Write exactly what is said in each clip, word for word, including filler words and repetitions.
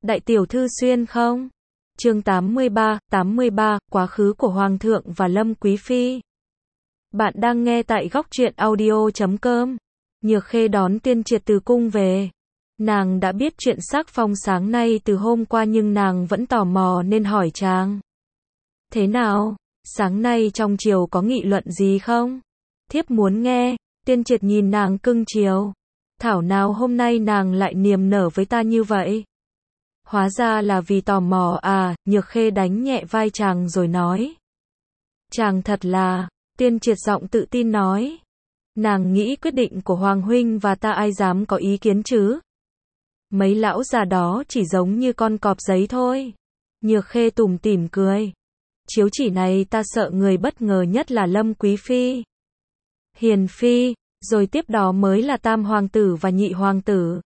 Đại tiểu thư xuyên không? Chương tám mươi ba, tám mươi ba, quá khứ của Hoàng thượng và Lâm Quý Phi. Bạn đang nghe tại góc truyện audio chấm com. Nhược Khê đón Tiên Triệt từ cung về. Nàng đã biết chuyện sắc phong sáng nay từ hôm qua nhưng nàng vẫn tò mò nên hỏi chàng. Thế nào? Sáng nay trong triều có nghị luận gì không? Thiếp muốn nghe. Tiên Triệt nhìn nàng cưng chiều. Thảo nào hôm nay nàng lại niềm nở với ta như vậy? Hóa ra là vì tò mò à, Nhược Khê đánh nhẹ vai chàng rồi nói. Chàng thật là, Tiên Triệt giọng tự tin nói. Nàng nghĩ quyết định của Hoàng huynh và ta ai dám có ý kiến chứ? Mấy lão già đó chỉ giống như con cọp giấy thôi. Nhược Khê tủm tỉm cười. Chiếu chỉ này ta sợ người bất ngờ nhất là Lâm Quý Phi, Hiền Phi, rồi tiếp đó mới là Tam Hoàng tử và Nhị Hoàng tử.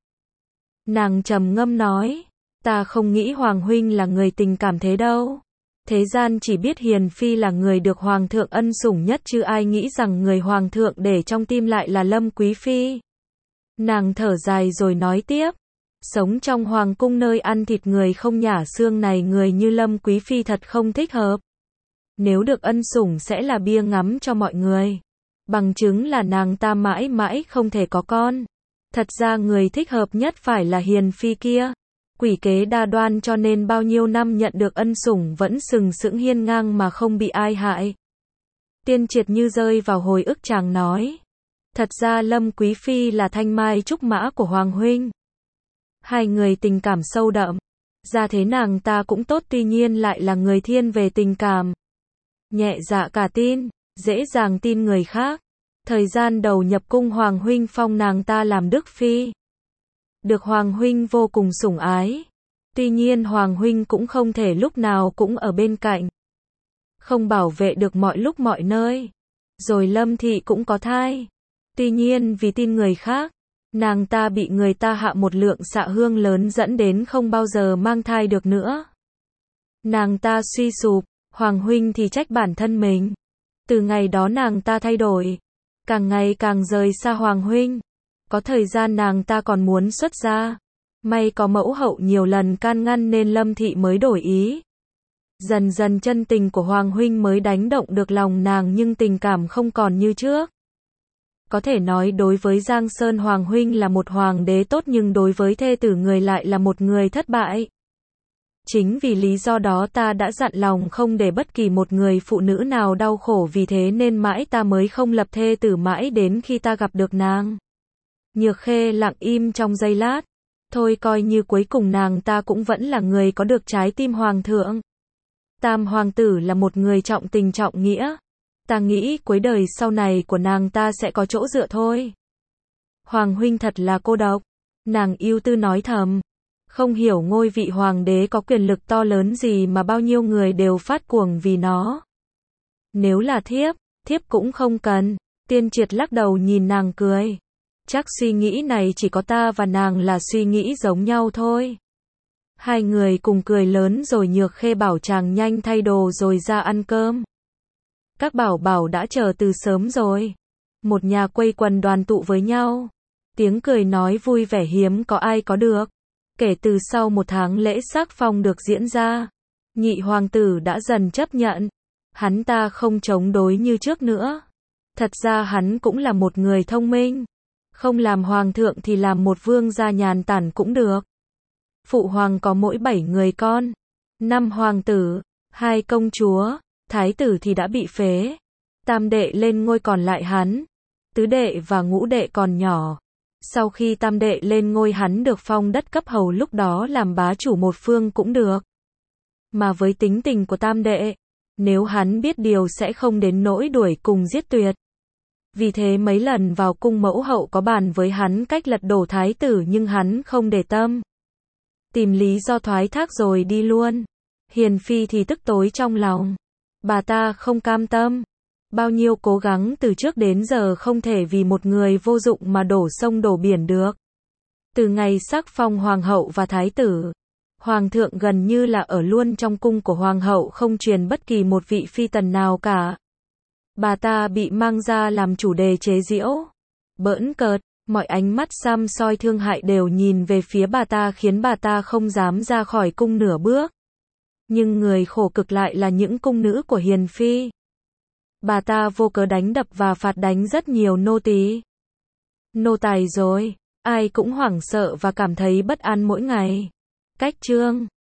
Nàng trầm ngâm nói. Ta không nghĩ Hoàng huynh là người tình cảm thế đâu. Thế gian chỉ biết Hiền Phi là người được Hoàng thượng ân sủng nhất chứ ai nghĩ rằng người Hoàng thượng để trong tim lại là Lâm Quý Phi. Nàng thở dài rồi nói tiếp. Sống trong Hoàng cung nơi ăn thịt người không nhả xương này người như Lâm Quý Phi thật không thích hợp. Nếu được ân sủng sẽ là bia ngắm cho mọi người. Bằng chứng là nàng ta mãi mãi không thể có con. Thật ra người thích hợp nhất phải là Hiền Phi kia. Quỷ kế đa đoan cho nên bao nhiêu năm nhận được ân sủng vẫn sừng sững hiên ngang mà không bị ai hại. Tiên Triệt như rơi vào hồi ức chàng nói. Thật ra Lâm Quý Phi là thanh mai trúc mã của Hoàng huynh. Hai người tình cảm sâu đậm. Ra thế nàng ta cũng tốt tuy nhiên lại là người thiên về tình cảm. Nhẹ dạ cả tin, dễ dàng tin người khác. Thời gian đầu nhập cung Hoàng huynh phong nàng ta làm Đức Phi. Được Hoàng huynh vô cùng sủng ái. Tuy nhiên Hoàng huynh cũng không thể lúc nào cũng ở bên cạnh. Không bảo vệ được mọi lúc mọi nơi. Rồi Lâm thị cũng có thai. Tuy nhiên vì tin người khác, nàng ta bị người ta hạ một lượng xạ hương lớn dẫn đến không bao giờ mang thai được nữa. Nàng ta suy sụp, Hoàng huynh thì trách bản thân mình. Từ ngày đó nàng ta thay đổi, càng ngày càng rời xa Hoàng huynh. Có thời gian nàng ta còn muốn xuất gia. May có mẫu hậu nhiều lần can ngăn nên Lâm thị mới đổi ý. Dần dần chân tình của Hoàng huynh mới đánh động được lòng nàng nhưng tình cảm không còn như trước. Có thể nói đối với Giang Sơn Hoàng huynh là một hoàng đế tốt nhưng đối với thê tử người lại là một người thất bại. Chính vì lý do đó ta đã dặn lòng không để bất kỳ một người phụ nữ nào đau khổ vì thế nên mãi ta mới không lập thê tử mãi đến khi ta gặp được nàng. Nhược Khê lặng im trong giây lát. Thôi coi như cuối cùng nàng ta cũng vẫn là người có được trái tim Hoàng thượng. Tam Hoàng tử là một người trọng tình trọng nghĩa. Ta nghĩ cuối đời sau này của nàng ta sẽ có chỗ dựa thôi. Hoàng huynh thật là cô độc. Nàng ưu tư nói thầm. Không hiểu ngôi vị hoàng đế có quyền lực to lớn gì mà bao nhiêu người đều phát cuồng vì nó. Nếu là thiếp, thiếp cũng không cần. Tiên Triệt lắc đầu nhìn nàng cười. Chắc suy nghĩ này chỉ có ta và nàng là suy nghĩ giống nhau thôi. Hai người cùng cười lớn rồi Nhược Khê bảo chàng nhanh thay đồ rồi ra ăn cơm. Các bảo bảo đã chờ từ sớm rồi. Một nhà quây quần đoàn tụ với nhau. Tiếng cười nói vui vẻ hiếm có ai có được. Kể từ sau một tháng lễ sắc phong được diễn ra, Nhị Hoàng tử đã dần chấp nhận. Hắn ta không chống đối như trước nữa. Thật ra hắn cũng là một người thông minh. Không làm hoàng thượng thì làm một vương gia nhàn tản cũng được. Phụ hoàng có mỗi bảy người con. Năm hoàng tử, hai công chúa, thái tử thì đã bị phế. Tam đệ lên ngôi còn lại hắn. Tứ đệ và ngũ đệ còn nhỏ. Sau khi tam đệ lên ngôi hắn được phong đất cấp hầu lúc đó làm bá chủ một phương cũng được. Mà với tính tình của tam đệ, nếu hắn biết điều sẽ không đến nỗi đuổi cùng giết tuyệt. Vì thế mấy lần vào cung mẫu hậu có bàn với hắn cách lật đổ thái tử nhưng hắn không để tâm. Tìm lý do thoái thác rồi đi luôn. Hiền Phi thì tức tối trong lòng. Bà ta không cam tâm. Bao nhiêu cố gắng từ trước đến giờ không thể vì một người vô dụng mà đổ sông đổ biển được. Từ ngày sắc phong hoàng hậu và thái tử, hoàng thượng gần như là ở luôn trong cung của hoàng hậu không truyền bất kỳ một vị phi tần nào cả. Bà ta bị mang ra làm chủ đề chế giễu, bỡn cợt, Mọi ánh mắt săm soi thương hại đều nhìn về phía bà ta khiến bà ta không dám ra khỏi cung nửa bước. Nhưng người khổ cực lại là những cung nữ của Hiền Phi. Bà ta vô cớ đánh đập và phạt đánh rất nhiều nô tỳ. Nô tài rồi, ai cũng hoảng sợ và cảm thấy bất an mỗi ngày. Cách chương